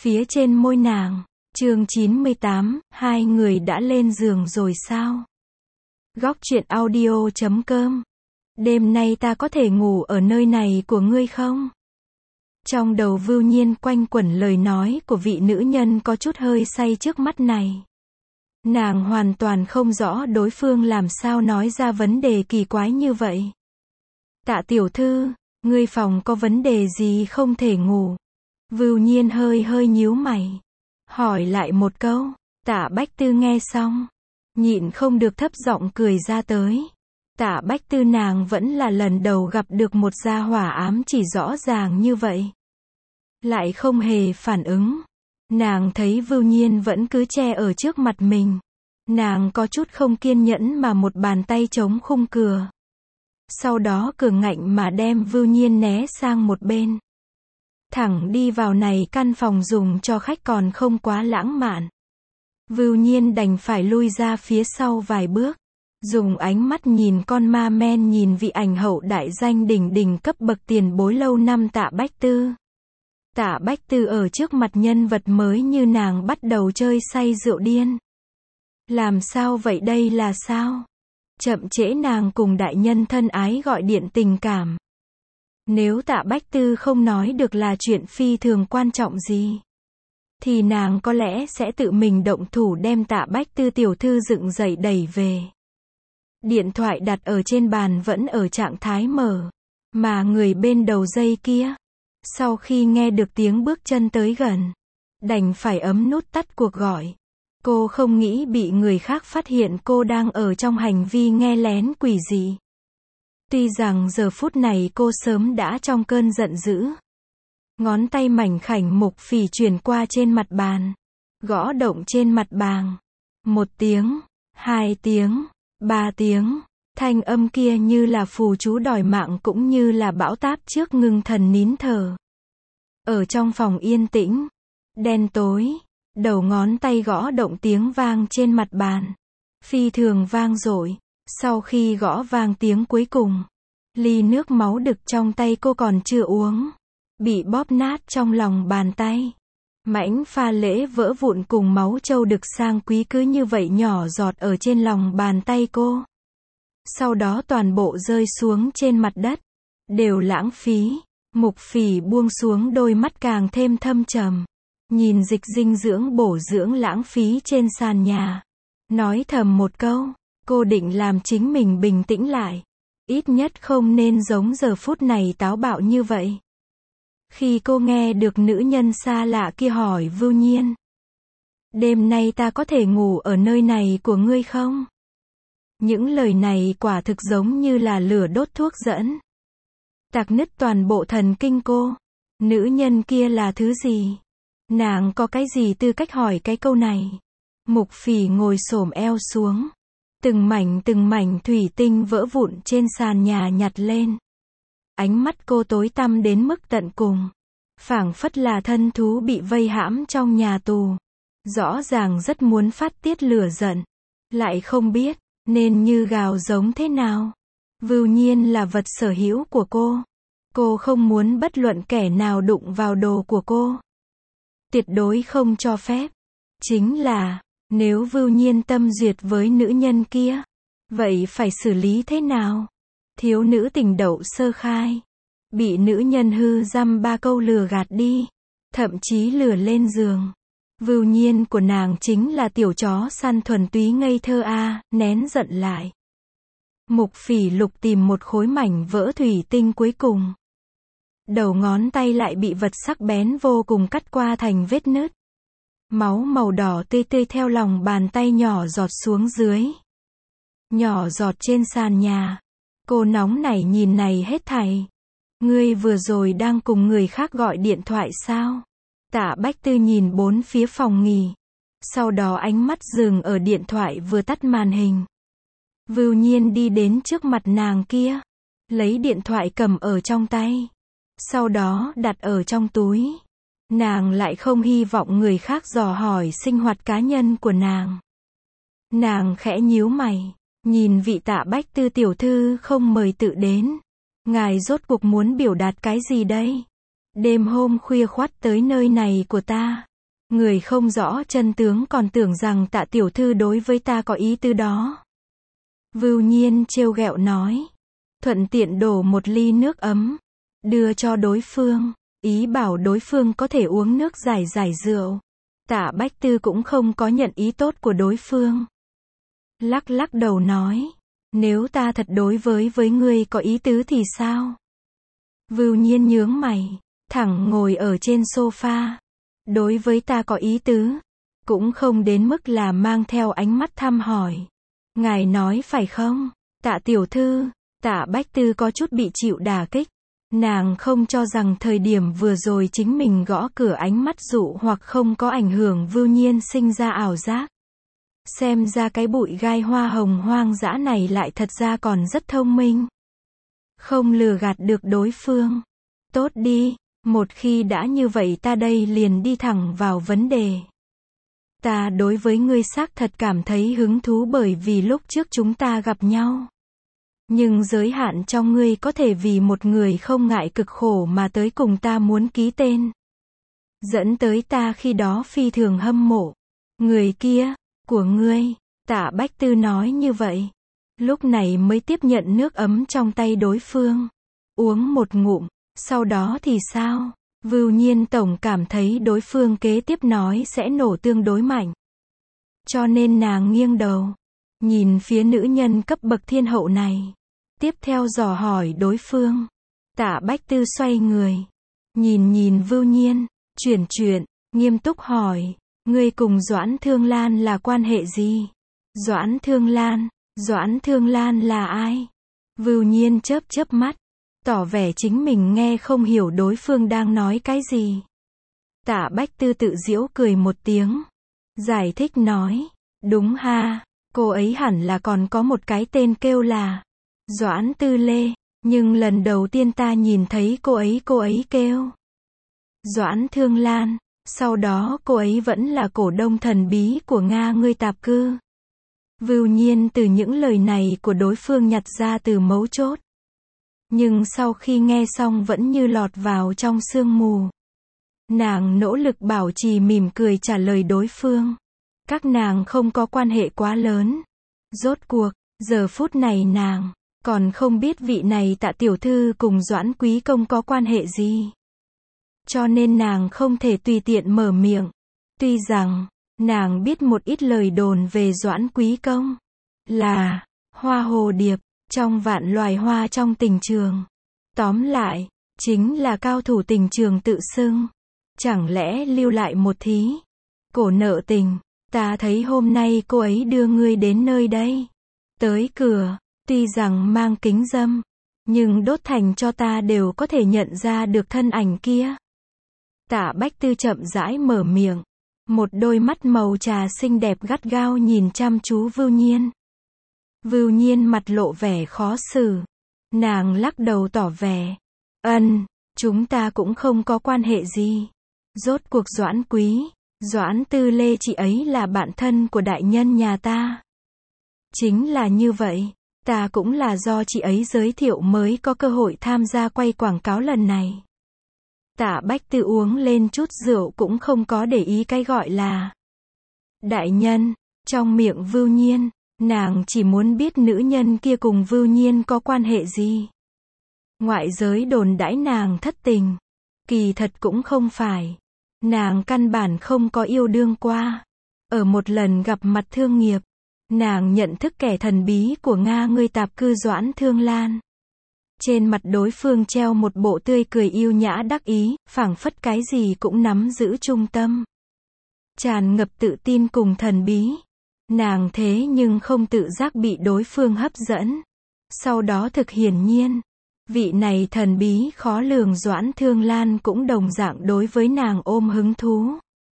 phía trên môi nàng. Chương 98, hai người đã lên giường rồi sao? Góc truyện audio.com. Đêm nay ta có thể ngủ ở nơi này của ngươi không? Trong đầu Vưu Nhiên quanh quẩn lời nói của vị nữ nhân có chút hơi say trước mắt này. Nàng hoàn toàn không rõ đối phương làm sao nói ra vấn đề kỳ quái như vậy. Tạ tiểu thư, ngươi phòng có vấn đề gì không thể ngủ? Vưu Nhiên hơi nhíu mày. Hỏi lại một câu. Tạ Bách Tư nghe xong, nhịn không được thấp giọng cười ra tới. Tạ Bách Tư nàng vẫn là lần đầu gặp được một gia hỏa ám chỉ rõ ràng như vậy. Lại không hề phản ứng. Nàng thấy Vưu Nhiên vẫn cứ che ở trước mặt mình. Nàng có chút không kiên nhẫn mà một bàn tay chống khung cửa. Sau đó cường ngạnh mà đem Vưu Nhiên né sang một bên. Thẳng đi vào này căn phòng dùng cho khách còn không quá lãng mạn. Vưu Nhiên đành phải lui ra phía sau vài bước. Dùng ánh mắt nhìn con ma men nhìn vị ảnh hậu đại danh đỉnh đỉnh cấp bậc tiền bối lâu năm Tạ Bách Tư. Tạ Bách Tư ở trước mặt nhân vật mới như nàng bắt đầu chơi say rượu điên. Làm sao vậy, đây là sao? Chậm trễ nàng cùng đại nhân thân ái gọi điện tình cảm. Nếu Tạ Bách Tư không nói được là chuyện phi thường quan trọng gì, thì nàng có lẽ sẽ tự mình động thủ đem Tạ Bách Tư tiểu thư dựng dậy đẩy về. Điện thoại đặt ở trên bàn vẫn ở trạng thái mở, mà người bên đầu dây kia, sau khi nghe được tiếng bước chân tới gần, đành phải ấm nút tắt cuộc gọi. Cô không nghĩ bị người khác phát hiện cô đang ở trong hành vi nghe lén quỷ dị. Tuy rằng giờ phút này cô sớm đã trong cơn giận dữ. Ngón tay mảnh khảnh Mục Phỉ chuyển qua trên mặt bàn, gõ động trên mặt bàn. 1 tiếng, 2 tiếng, 3 tiếng, thanh âm kia như là phù chú đòi mạng cũng như là bão táp trước ngưng thần nín thở. Ở trong phòng yên tĩnh, đen tối, đầu ngón tay gõ động tiếng vang trên mặt bàn. Phi thường vang dội. Sau khi gõ vang tiếng cuối cùng, ly nước máu đực trong tay cô còn chưa uống, bị bóp nát trong lòng bàn tay. Mảnh pha lễ vỡ vụn cùng máu trâu đực sang quý cứ như vậy nhỏ giọt ở trên lòng bàn tay cô. Sau đó toàn bộ rơi xuống trên mặt đất. Đều lãng phí. Mục Phỉ buông xuống đôi mắt càng thêm thâm trầm. Nhìn dịch dinh dưỡng bổ dưỡng lãng phí trên sàn nhà. Nói thầm một câu. Cô định làm chính mình bình tĩnh lại. Ít nhất không nên giống giờ phút này táo bạo như vậy. Khi cô nghe được nữ nhân xa lạ kia hỏi Vưu Nhiên. Đêm nay ta có thể ngủ ở nơi này của ngươi không? Những lời này quả thực giống như là lửa đốt thuốc dẫn. Tạc nứt toàn bộ thần kinh cô. Nữ nhân kia là thứ gì? Nàng có cái gì tư cách hỏi cái câu này? Mục Phỉ ngồi xổm eo xuống. Từng mảnh thủy tinh vỡ vụn trên sàn nhà nhặt lên. Ánh mắt cô tối tăm đến mức tận cùng. Phảng phất là thân thú bị vây hãm trong nhà tù. Rõ ràng rất muốn phát tiết lửa giận. Lại không biết, nên như gào giống thế nào. Vưu Nhiên là vật sở hữu của cô. Cô không muốn bất luận kẻ nào đụng vào đồ của cô. Tuyệt đối không cho phép. Chính là, nếu Vưu Nhiên tâm duyệt với nữ nhân kia, vậy phải xử lý thế nào? Thiếu nữ tình đậu sơ khai. Bị nữ nhân hư dăm 3 câu lừa gạt đi. Thậm chí lừa lên giường. Vưu Nhiên của nàng chính là tiểu chó săn thuần túy ngây thơ nén giận lại. Mục Phỉ lục tìm một khối mảnh vỡ thủy tinh cuối cùng. Đầu ngón tay lại bị vật sắc bén vô cùng cắt qua thành vết nứt. Máu màu đỏ tươi tươi theo lòng bàn tay nhỏ giọt xuống dưới. Nhỏ giọt trên sàn nhà. Cô nóng nảy nhìn này hết thảy. Ngươi vừa rồi đang cùng người khác gọi điện thoại sao? Tạ Bách Tư nhìn bốn phía phòng nghỉ. Sau đó ánh mắt dừng ở điện thoại vừa tắt màn hình. Vưu Nhiên đi đến trước mặt nàng kia. Lấy điện thoại cầm ở trong tay. Sau đó đặt ở trong túi. Nàng lại không hy vọng người khác dò hỏi sinh hoạt cá nhân của nàng. Nàng khẽ nhíu mày. Nhìn vị Tạ Bách Tư tiểu thư không mời tự đến. Ngài rốt cuộc muốn biểu đạt cái gì đây? Đêm hôm khuya khoắt tới nơi này của ta. Người không rõ chân tướng còn tưởng rằng Tạ tiểu thư đối với ta có ý tứ đó. Vưu Nhiên trêu ghẹo nói. Thuận tiện đổ một ly nước ấm, đưa cho đối phương, ý bảo đối phương có thể uống nước giải giải rượu. Tạ Bách Tư cũng không có nhận ý tốt của đối phương. Lắc lắc đầu nói, nếu ta thật đối với ngươi có ý tứ thì sao? Vưu Nhiên nhướng mày, thẳng ngồi ở trên sofa. Đối với ta có ý tứ, cũng không đến mức là mang theo ánh mắt thăm hỏi. Ngài nói phải không, Tạ tiểu thư? Tạ Bách Tư có chút bị chịu đả kích. Nàng không cho rằng thời điểm vừa rồi chính mình gõ cửa ánh mắt dụ hoặc không có ảnh hưởng Vưu Nhiên sinh ra ảo giác. Xem ra cái bụi gai hoa hồng hoang dã này lại thật ra còn rất thông minh. Không lừa gạt được đối phương. Tốt đi, một khi đã như vậy ta đây liền đi thẳng vào vấn đề. Ta đối với ngươi xác thật cảm thấy hứng thú bởi vì lúc trước chúng ta gặp nhau. Nhưng giới hạn trong ngươi có thể vì một người không ngại cực khổ mà tới cùng ta muốn ký tên. Dẫn tới ta khi đó phi thường hâm mộ. Người kia, của ngươi, Tạ Bách Tư nói như vậy. Lúc này mới tiếp nhận nước ấm trong tay đối phương. Uống một ngụm, sau đó thì sao? Vưu Nhiên tổng cảm thấy đối phương kế tiếp nói sẽ nổ tương đối mạnh. Cho nên nàng nghiêng đầu, nhìn phía nữ nhân cấp bậc thiên hậu này. Tiếp theo dò hỏi đối phương. Tạ Bách Tư xoay người, nhìn Vưu Nhiên, chuyển, nghiêm túc hỏi, ngươi cùng Doãn Thương Lan là quan hệ gì? Doãn Thương Lan là ai? Vưu Nhiên chớp mắt, tỏ vẻ chính mình nghe không hiểu đối phương đang nói cái gì. Tạ Bách Tư tự giễu cười một tiếng, giải thích nói, đúng ha, cô ấy hẳn là còn có một cái tên kêu là Doãn Tư Lê, nhưng lần đầu tiên ta nhìn thấy cô ấy kêu Doãn Thương Lan, sau đó cô ấy vẫn là cổ đông thần bí của Nga ngươi tạp cư. Vưu Nhiên từ những lời này của đối phương nhặt ra từ mấu chốt. Nhưng sau khi nghe xong vẫn như lọt vào trong sương mù. Nàng nỗ lực bảo trì mỉm cười trả lời đối phương. Các nàng không có quan hệ quá lớn. Rốt cuộc, giờ phút này nàng còn không biết vị này Tạ tiểu thư cùng Doãn Quý công có quan hệ gì. Cho nên nàng không thể tùy tiện mở miệng. Tuy rằng, nàng biết một ít lời đồn về Doãn Quý công. Là, hoa hồ điệp, trong vạn loài hoa trong tình trường. Tóm lại, chính là cao thủ tình trường tự xưng. Chẳng lẽ lưu lại một thí. Cổ nợ tình, ta thấy hôm nay cô ấy đưa ngươi đến nơi đây. Tới cửa, tuy rằng mang kính dâm, nhưng đốt thành cho ta đều có thể nhận ra được thân ảnh kia. Tạ Bách Tư chậm rãi mở miệng. Một đôi mắt màu trà xinh đẹp gắt gao nhìn chăm chú Vưu Nhiên. Vưu Nhiên mặt lộ vẻ khó xử. Nàng lắc đầu tỏ vẻ. Chúng ta cũng không có quan hệ gì. Rốt cuộc Doãn Tư Lê chị ấy là bạn thân của đại nhân nhà ta. Chính là như vậy, ta cũng là do chị ấy giới thiệu mới có cơ hội tham gia quay quảng cáo lần này. Tạ Bách Tư uống lên chút rượu cũng không có để ý cái gọi là đại nhân, trong miệng Vưu Nhiên, nàng chỉ muốn biết nữ nhân kia cùng Vưu Nhiên có quan hệ gì. Ngoại giới đồn đãi nàng thất tình, kỳ thật cũng không phải. Nàng căn bản không có yêu đương qua. Ở một lần gặp mặt thương nghiệp, nàng nhận thức kẻ thần bí của Nga ngươi tạp cư Doãn Thương Lan. Trên mặt đối phương treo một bộ tươi cười yêu nhã đắc ý, phảng phất cái gì cũng nắm giữ trung tâm. Tràn ngập tự tin cùng thần bí. Nàng thế nhưng không tự giác bị đối phương hấp dẫn. Sau đó thực hiển nhiên, vị này thần bí khó lường Doãn Thương Lan cũng đồng dạng đối với nàng ôm hứng thú.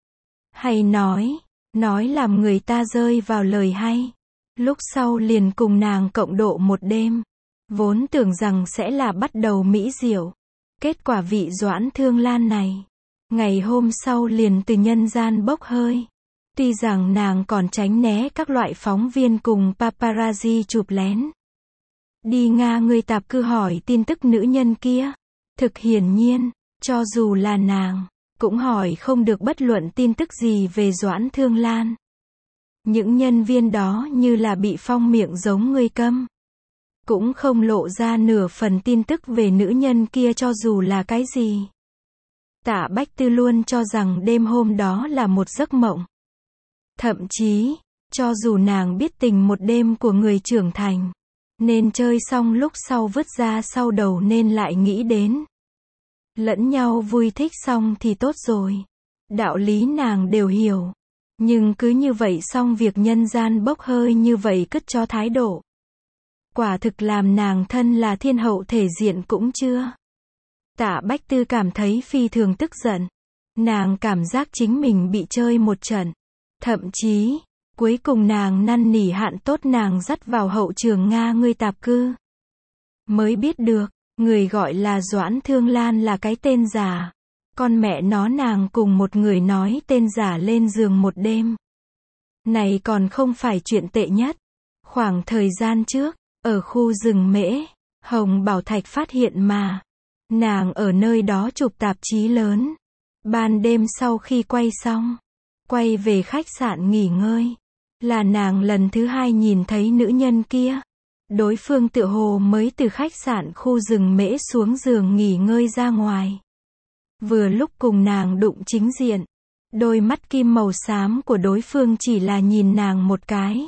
Hay nói làm người ta rơi vào lời hay. Lúc sau liền cùng nàng cộng độ một đêm. Vốn tưởng rằng sẽ là bắt đầu mỹ diệu. Kết quả vị Doãn Thương Lan này, ngày hôm sau liền từ nhân gian bốc hơi. Tuy rằng nàng còn tránh né các loại phóng viên cùng paparazzi chụp lén. Đi Nga ngươi tạp cư hỏi tin tức nữ nhân kia. Thực hiển nhiên, cho dù là nàng, cũng hỏi không được bất luận tin tức gì về Doãn Thương Lan. Những nhân viên đó như là bị phong miệng giống người câm. Cũng không lộ ra nửa phần tin tức về nữ nhân kia cho dù là cái gì. Tạ Bách Tư luôn cho rằng đêm hôm đó là một giấc mộng. Thậm chí, cho dù nàng biết tình một đêm của người trưởng thành, nên chơi xong lúc sau vứt ra sau đầu nên lại nghĩ đến. Lẫn nhau vui thích xong thì tốt rồi. Đạo lý nàng đều hiểu. Nhưng cứ như vậy xong việc nhân gian bốc hơi như vậy cất cho thái độ. Quả thực làm nàng thân là thiên hậu thể diện cũng chưa. Tạ Bách Tư cảm thấy phi thường tức giận. Nàng cảm giác chính mình bị chơi một trận. Thậm chí, cuối cùng nàng năn nỉ hạn tốt nàng dắt vào hậu trường Nga ngươi tạp cư. Mới biết được, người gọi là Doãn Thương Lan là cái tên giả. Con mẹ nó nàng cùng một người nói tên giả lên giường một đêm. Này còn không phải chuyện tệ nhất. Khoảng thời gian trước, ở khu rừng Mễ, Hồng Bảo Thạch phát hiện mà. Nàng ở nơi đó chụp tạp chí lớn. Ban đêm sau khi quay xong, quay về khách sạn nghỉ ngơi. Là nàng lần thứ hai nhìn thấy nữ nhân kia. Đối phương tựa hồ mới từ khách sạn khu rừng Mễ xuống giường nghỉ ngơi ra ngoài. Vừa lúc cùng nàng đụng chính diện. Đôi mắt kim màu xám của đối phương chỉ là nhìn nàng một cái.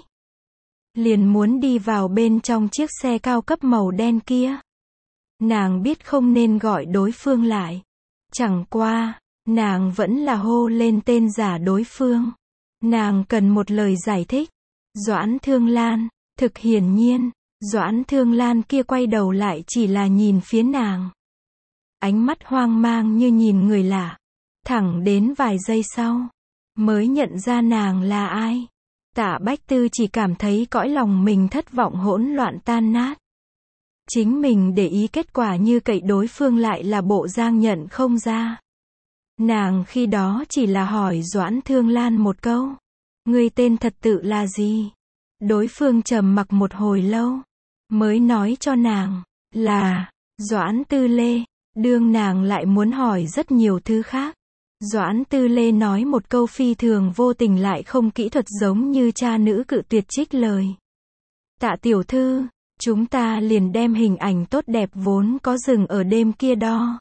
Liền muốn đi vào bên trong chiếc xe cao cấp màu đen kia. Nàng biết không nên gọi đối phương lại. Chẳng qua, nàng vẫn là hô lên tên giả đối phương. Nàng cần một lời giải thích. Doãn Thương Lan, thực hiển nhiên, Doãn Thương Lan kia quay đầu lại chỉ là nhìn phía nàng. Ánh mắt hoang mang như nhìn người lạ. Thẳng đến vài giây sau, mới nhận ra nàng là ai. Tạ Bách Tư chỉ cảm thấy cõi lòng mình thất vọng hỗn loạn tan nát. Chính mình để ý kết quả như cậy đối phương lại là bộ dáng nhận không ra. Nàng khi đó chỉ là hỏi Doãn Thương Lan một câu. Ngươi tên thật tự là gì? Đối phương trầm mặc một hồi lâu. Mới nói cho nàng, là, Doãn Tư Lê. Đương nàng lại muốn hỏi rất nhiều thứ khác. Doãn Tư Lê nói một câu phi thường vô tình lại không kỹ thuật giống như cha nữ cự tuyệt trích lời. Tạ tiểu thư, chúng ta liền đem hình ảnh tốt đẹp vốn có dừng ở đêm kia đo.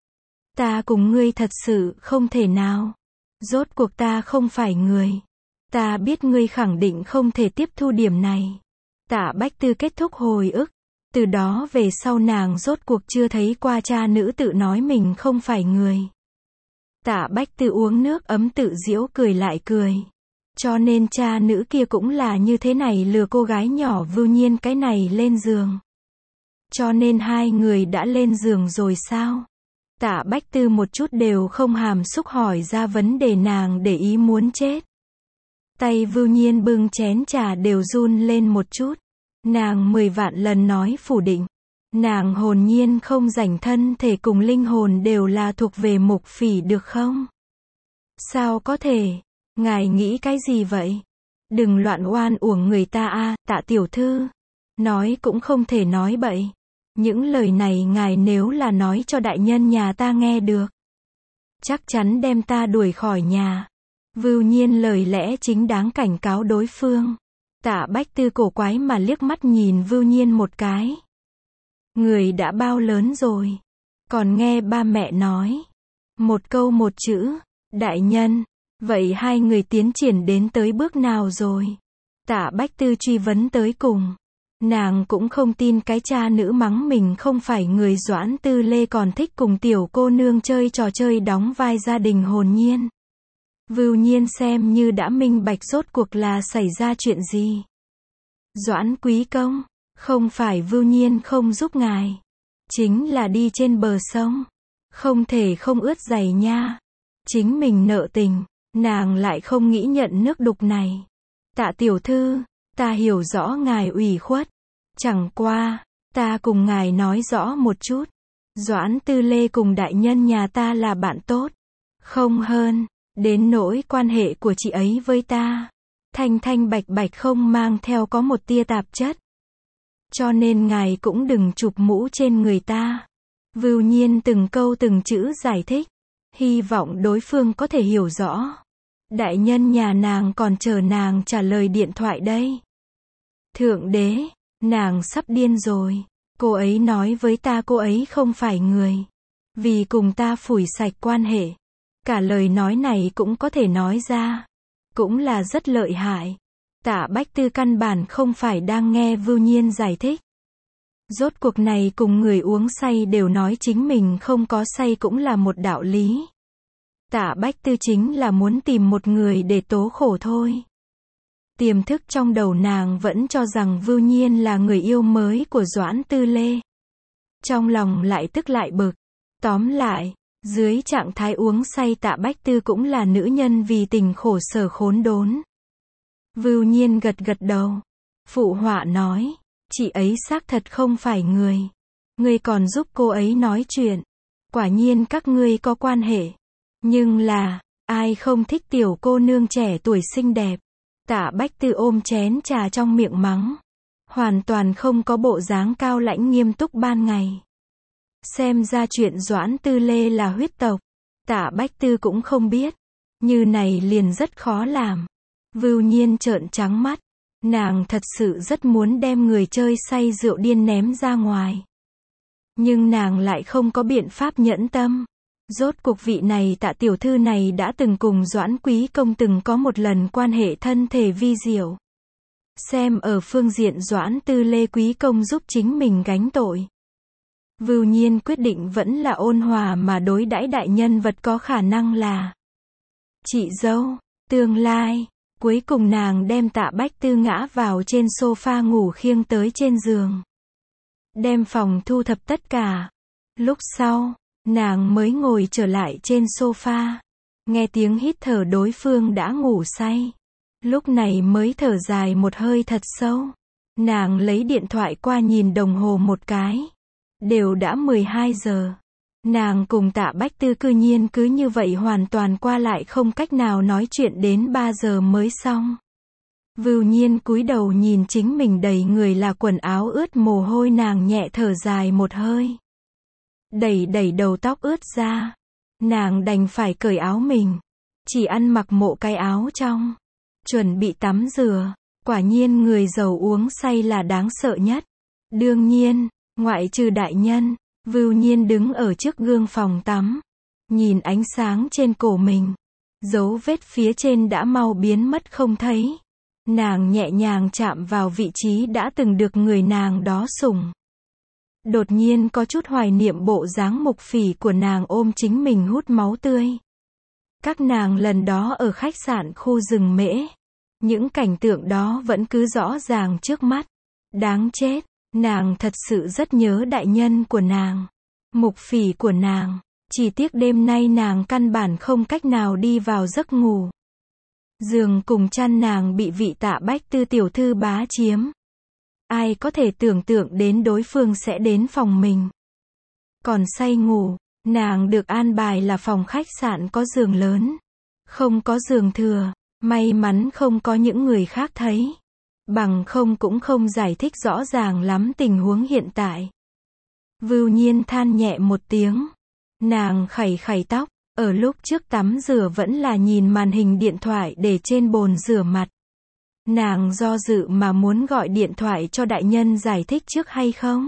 Ta cùng ngươi thật sự không thể nào. Rốt cuộc ta không phải người. Ta biết ngươi khẳng định không thể tiếp thu điểm này. Tạ Bách Tư kết thúc hồi ức. Từ đó về sau nàng rốt cuộc chưa thấy qua cha nữ tự nói mình không phải người. Tạ Bách Tư uống nước ấm tự giễu cười lại cười. Cho nên cha nữ kia cũng là như thế này lừa cô gái nhỏ Vưu Nhiên cái này lên giường. Cho nên hai người đã lên giường rồi sao? Tạ Bách Tư một chút đều không hàm xúc hỏi ra vấn đề nàng để ý muốn chết. Tay Vưu Nhiên bưng chén trà đều run lên một chút. Nàng 10 vạn lần nói phủ định. Nàng hồn nhiên không rảnh, thân thể cùng linh hồn đều là thuộc về Mục Phỉ được không? Sao có thể? Ngài nghĩ cái gì vậy? Đừng loạn oan uổng người ta a, Tạ tiểu thư. Nói cũng không thể nói bậy. Những lời này ngài nếu là nói cho đại nhân nhà ta nghe được, chắc chắn đem ta đuổi khỏi nhà. Vưu Nhiên lời lẽ chính đáng cảnh cáo đối phương. Tạ Bách Tư cổ quái mà liếc mắt nhìn Vưu Nhiên một cái. Người đã bao lớn rồi, còn nghe ba mẹ nói một câu một chữ, đại nhân. Vậy hai người tiến triển đến tới bước nào rồi? Tạ Bách Tư truy vấn tới cùng. Nàng cũng không tin cái cha nữ mắng mình không phải người. Doãn Tư Lê còn thích cùng tiểu cô nương chơi trò chơi đóng vai gia đình hồn nhiên. Vưu Nhiên xem như đã minh bạch rốt cuộc là xảy ra chuyện gì. Doãn quý công, không phải Vưu Nhiên không giúp ngài, chính là đi trên bờ sông, không thể không ướt giày nha. Chính mình nợ tình, nàng lại không nghĩ nhận nước đục này. Tạ tiểu thư, ta hiểu rõ ngài ủy khuất, chẳng qua, ta cùng ngài nói rõ một chút. Doãn Tư Lê cùng đại nhân nhà ta là bạn tốt, không hơn, đến nỗi quan hệ của chị ấy với ta, thanh thanh bạch bạch không mang theo có một tia tạp chất. Cho nên ngài cũng đừng chụp mũ trên người ta. Vưu Nhiên từng câu từng chữ giải thích. Hy vọng đối phương có thể hiểu rõ. Đại nhân nhà nàng còn chờ nàng trả lời điện thoại đây. Thượng đế, nàng sắp điên rồi. Cô ấy nói với ta cô ấy không phải người. Vì cùng ta phủi sạch quan hệ. Cả lời nói này cũng có thể nói ra. Cũng là rất lợi hại. Tạ Bách Tư căn bản không phải đang nghe Vưu Nhiên giải thích. Rốt cuộc này cùng người uống say đều nói chính mình không có say cũng là một đạo lý. Tạ Bách Tư chính là muốn tìm một người để tố khổ thôi. Tiềm thức trong đầu nàng vẫn cho rằng Vưu Nhiên là người yêu mới của Doãn Tư Lê. Trong lòng lại tức lại bực. Tóm lại, dưới trạng thái uống say Tạ Bách Tư cũng là nữ nhân vì tình khổ sở khốn đốn. Vưu Nhiên gật gật đầu. Phụ họa nói, chị ấy xác thật không phải người. Ngươi còn giúp cô ấy nói chuyện. Quả nhiên các ngươi có quan hệ. Nhưng là, ai không thích tiểu cô nương trẻ tuổi xinh đẹp. Tạ Bách Tư ôm chén trà trong miệng mắng. Hoàn toàn không có bộ dáng cao lãnh nghiêm túc ban ngày. Xem ra chuyện Doãn Tư Lê là huyết tộc. Tạ Bách Tư cũng không biết. Như này liền rất khó làm. Vưu Nhiên trợn trắng mắt. Nàng thật sự rất muốn đem người chơi say rượu điên ném ra ngoài. Nhưng nàng lại không có biện pháp nhẫn tâm. Rốt cuộc vị này Tạ tiểu thư này đã từng cùng Doãn Quý công từng có một lần quan hệ thân thể vi diệu. Xem ở phương diện Doãn Tư Lê Quý công giúp chính mình gánh tội. Vưu Nhiên quyết định vẫn là ôn hòa mà đối đãi đại nhân vật có khả năng là chị dâu, tương lai. Cuối cùng nàng đem Tạ Bách Tư ngã vào trên sofa ngủ khiêng tới trên giường. Đem phòng thu thập tất cả. Lúc sau, nàng mới ngồi trở lại trên sofa. Nghe tiếng hít thở đối phương đã ngủ say. Lúc này mới thở dài một hơi thật sâu. Nàng lấy điện thoại qua nhìn đồng hồ một cái. Đều đã 12 giờ. Nàng cùng Tạ Bách Tư cư nhiên cứ như vậy hoàn toàn qua lại không cách nào nói chuyện đến 3 giờ mới xong. Vưu Nhiên cúi đầu nhìn chính mình đầy người là quần áo ướt mồ hôi, nàng nhẹ thở dài một hơi. Đẩy đầu tóc ướt ra. Nàng đành phải cởi áo mình. Chỉ ăn mặc một cái áo trong. Chuẩn bị tắm rửa. Quả nhiên người giàu uống say là đáng sợ nhất. Đương nhiên, ngoại trừ đại nhân. Vưu Nhiên đứng ở trước gương phòng tắm. Nhìn ánh sáng trên cổ mình. Dấu vết phía trên đã mau biến mất không thấy. Nàng nhẹ nhàng chạm vào vị trí đã từng được người nàng đó sủng. Đột nhiên có chút hoài niệm bộ dáng mục phỉ của nàng ôm chính mình hút máu tươi. Các nàng lần đó ở khách sạn khu rừng Mễ. Những cảnh tượng đó vẫn cứ rõ ràng trước mắt. Đáng chết. Nàng thật sự rất nhớ đại nhân của nàng. Mục phỉ của nàng. Chỉ tiếc đêm nay nàng căn bản không cách nào đi vào giấc ngủ. Giường cùng chăn nàng bị vị Tạ Bách Tư tiểu thư bá chiếm. Ai có thể tưởng tượng đến đối phương sẽ đến phòng mình. Còn say ngủ, nàng được an bài là phòng khách sạn có giường lớn. Không có giường thừa, may mắn không có những người khác thấy. Bằng không cũng không giải thích rõ ràng lắm tình huống hiện tại. Vưu Nhiên than nhẹ một tiếng. Nàng khẩy tóc, ở lúc trước tắm rửa vẫn là nhìn màn hình điện thoại để trên bồn rửa mặt. Nàng do dự mà muốn gọi điện thoại cho đại nhân giải thích trước hay không.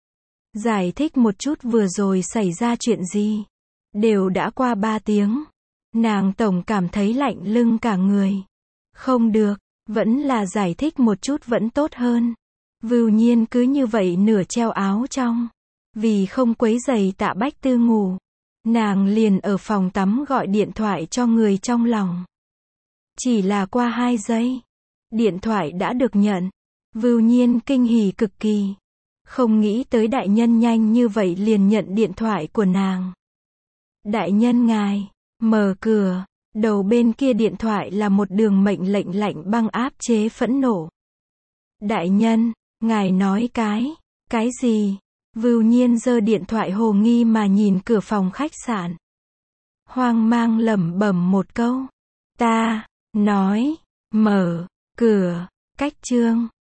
Giải thích một chút vừa rồi xảy ra chuyện gì. Đều đã qua 3 tiếng. Nàng tổng cảm thấy lạnh lưng cả người. Không được, vẫn là giải thích một chút vẫn tốt hơn. Vưu Nhiên cứ như vậy nửa treo áo trong. Vì không quấy rầy Tạ Bách Tư ngủ. Nàng liền ở phòng tắm gọi điện thoại cho người trong lòng. Chỉ là qua 2 giây. Điện thoại đã được nhận. Vưu Nhiên kinh hỉ cực kỳ. Không nghĩ tới đại nhân nhanh như vậy liền nhận điện thoại của nàng. Đại nhân ngài, mở cửa. Đầu bên kia điện thoại là một đường mệnh lệnh lạnh băng áp chế phẫn nộ. Đại nhân, ngài nói cái gì? Vưu Nhiên giơ điện thoại hồ nghi mà nhìn cửa phòng khách sạn. Hoang mang lẩm bẩm một câu. Ta, nói, mở, cửa, cách chương.